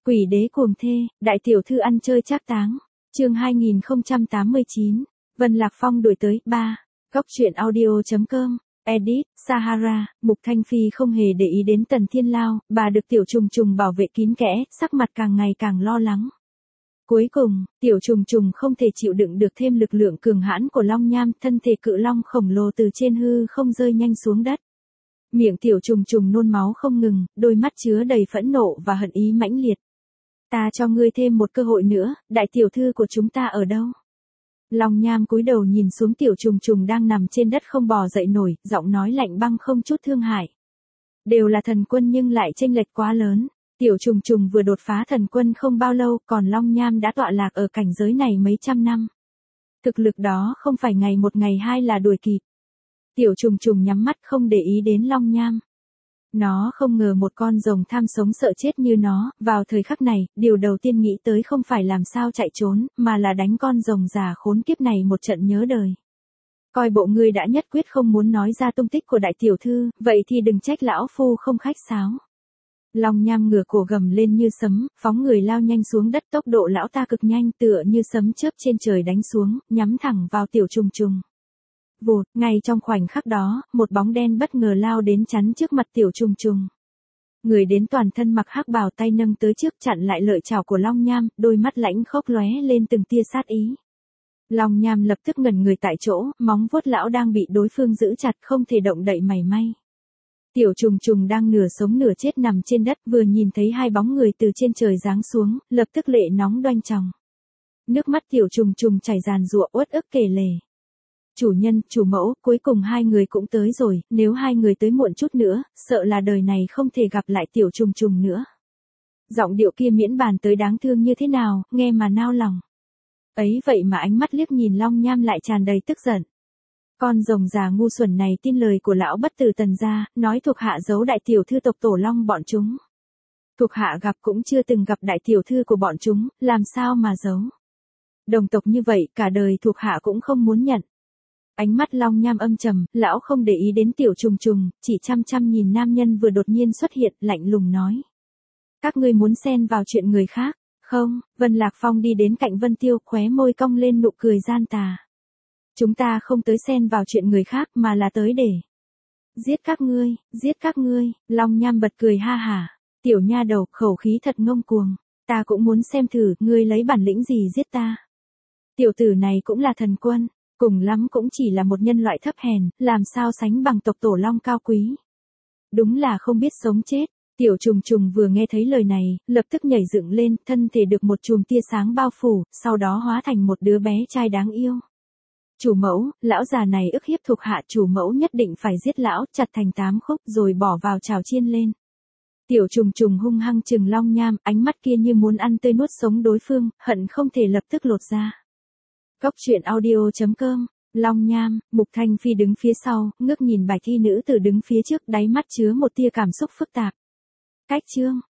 Quỷ đế cuồng thê, đại tiểu thư ăn chơi trác táng. Chương 2089. Vân Lạc Phong đuổi tới 3. Góc truyện audio.com. Edit, Sahara. Mục Thanh Phi không hề để ý đến Tần Thiên Lao, bà được Tiểu Trùng Trùng bảo vệ kín kẽ, sắc mặt càng ngày càng lo lắng. Cuối cùng, Tiểu Trùng Trùng không thể chịu đựng được thêm lực lượng cường hãn của Long Nham, thân thể cự long khổng lồ từ trên hư không rơi nhanh xuống đất. Miệng Tiểu Trùng Trùng nôn máu không ngừng, đôi mắt chứa đầy phẫn nộ và hận ý mãnh liệt. Ta cho ngươi thêm một cơ hội nữa, đại tiểu thư của chúng ta ở đâu? Long Nham cúi đầu nhìn xuống Tiểu Trùng Trùng đang nằm trên đất không bò dậy nổi, giọng nói lạnh băng không chút thương hại. Đều là thần quân nhưng lại chênh lệch quá lớn. Tiểu Trùng Trùng vừa đột phá thần quân không bao lâu, còn Long Nham đã tọa lạc ở cảnh giới này mấy trăm năm. Thực lực đó không phải ngày một ngày hai là đuổi kịp. Tiểu Trùng Trùng nhắm mắt không để ý đến Long Nham. Nó không ngờ một con rồng tham sống sợ chết như nó, vào thời khắc này, điều đầu tiên nghĩ tới không phải làm sao chạy trốn, mà là đánh con rồng già khốn kiếp này một trận nhớ đời. Coi bộ ngươi đã nhất quyết không muốn nói ra tung tích của đại tiểu thư, vậy thì đừng trách lão phu không khách sáo. Long Nham ngửa cổ gầm lên như sấm, phóng người lao nhanh xuống đất, tốc độ lão ta cực nhanh, tựa như sấm chớp trên trời đánh xuống, nhắm thẳng vào Tiểu Trùng Trùng. Vụt, ngay trong khoảnh khắc đó, một bóng đen bất ngờ lao đến chắn trước mặt Tiểu Trùng Trùng. Người đến toàn thân mặc hắc bào, tay nâng tới trước chặn lại lợi chảo của Long Nham, đôi mắt lãnh khốc lóe lên từng tia sát ý. Long Nham lập tức ngẩn người tại chỗ, móng vuốt lão đang bị đối phương giữ chặt không thể động đậy mảy may. Tiểu Trùng Trùng đang nửa sống nửa chết nằm trên đất, vừa nhìn thấy hai bóng người từ trên trời giáng xuống, lập tức lệ nóng đoanh tròng. Nước mắt Tiểu Trùng Trùng chảy ràn rụa uất ức kể lể. Chủ nhân, chủ mẫu, cuối cùng hai người cũng tới rồi, nếu hai người tới muộn chút nữa, sợ là đời này không thể gặp lại Tiểu Trùng Trùng nữa. Giọng điệu kia miễn bàn tới đáng thương như thế nào, nghe mà nao lòng. Ấy vậy mà ánh mắt liếc nhìn Long Nham lại tràn đầy tức giận. Con rồng già ngu xuẩn này tin lời của lão bất tử Tần gia, nói thuộc hạ giấu đại tiểu thư tộc Tổ Long bọn chúng. Thuộc hạ gặp cũng chưa từng gặp đại tiểu thư của bọn chúng, làm sao mà giấu. Đồng tộc như vậy, cả đời thuộc hạ cũng không muốn nhận. Ánh mắt Long Nham âm trầm, lão không để ý đến Tiểu Trùng Trùng, chỉ chăm chăm nhìn nam nhân vừa đột nhiên xuất hiện, lạnh lùng nói. Các ngươi muốn xen vào chuyện người khác, không? Vân Lạc Phong đi đến cạnh Vân Tiêu, khóe môi cong lên nụ cười gian tà. Chúng ta không tới xen vào chuyện người khác mà là tới để giết các ngươi, Long Nham bật cười ha hả. Tiểu nha đầu, khẩu khí thật ngông cuồng, ta cũng muốn xem thử, ngươi lấy bản lĩnh gì giết ta. Tiểu tử này cũng là thần quân, cùng lắm cũng chỉ là một nhân loại thấp hèn, làm sao sánh bằng tộc Tổ Long cao quý. Đúng là không biết sống chết. Tiểu Trùng Trùng vừa nghe thấy lời này, lập tức nhảy dựng lên, thân thể được một chùm tia sáng bao phủ, sau đó hóa thành một đứa bé trai đáng yêu. Chủ mẫu, lão già này ức hiếp thuộc hạ, chủ mẫu nhất định phải giết lão, chặt thành 8 khúc rồi bỏ vào chảo chiên lên. Tiểu Trùng Trùng hung hăng trừng Long Nham, ánh mắt kia như muốn ăn tươi nuốt sống đối phương, hận không thể lập tức lột ra. Góc truyện audio.com. Long Nham, Mục Thanh Phi đứng phía sau, ngước nhìn Bạch Y nữ tử đứng phía trước, đáy mắt chứa một tia cảm xúc phức tạp. Cách chương,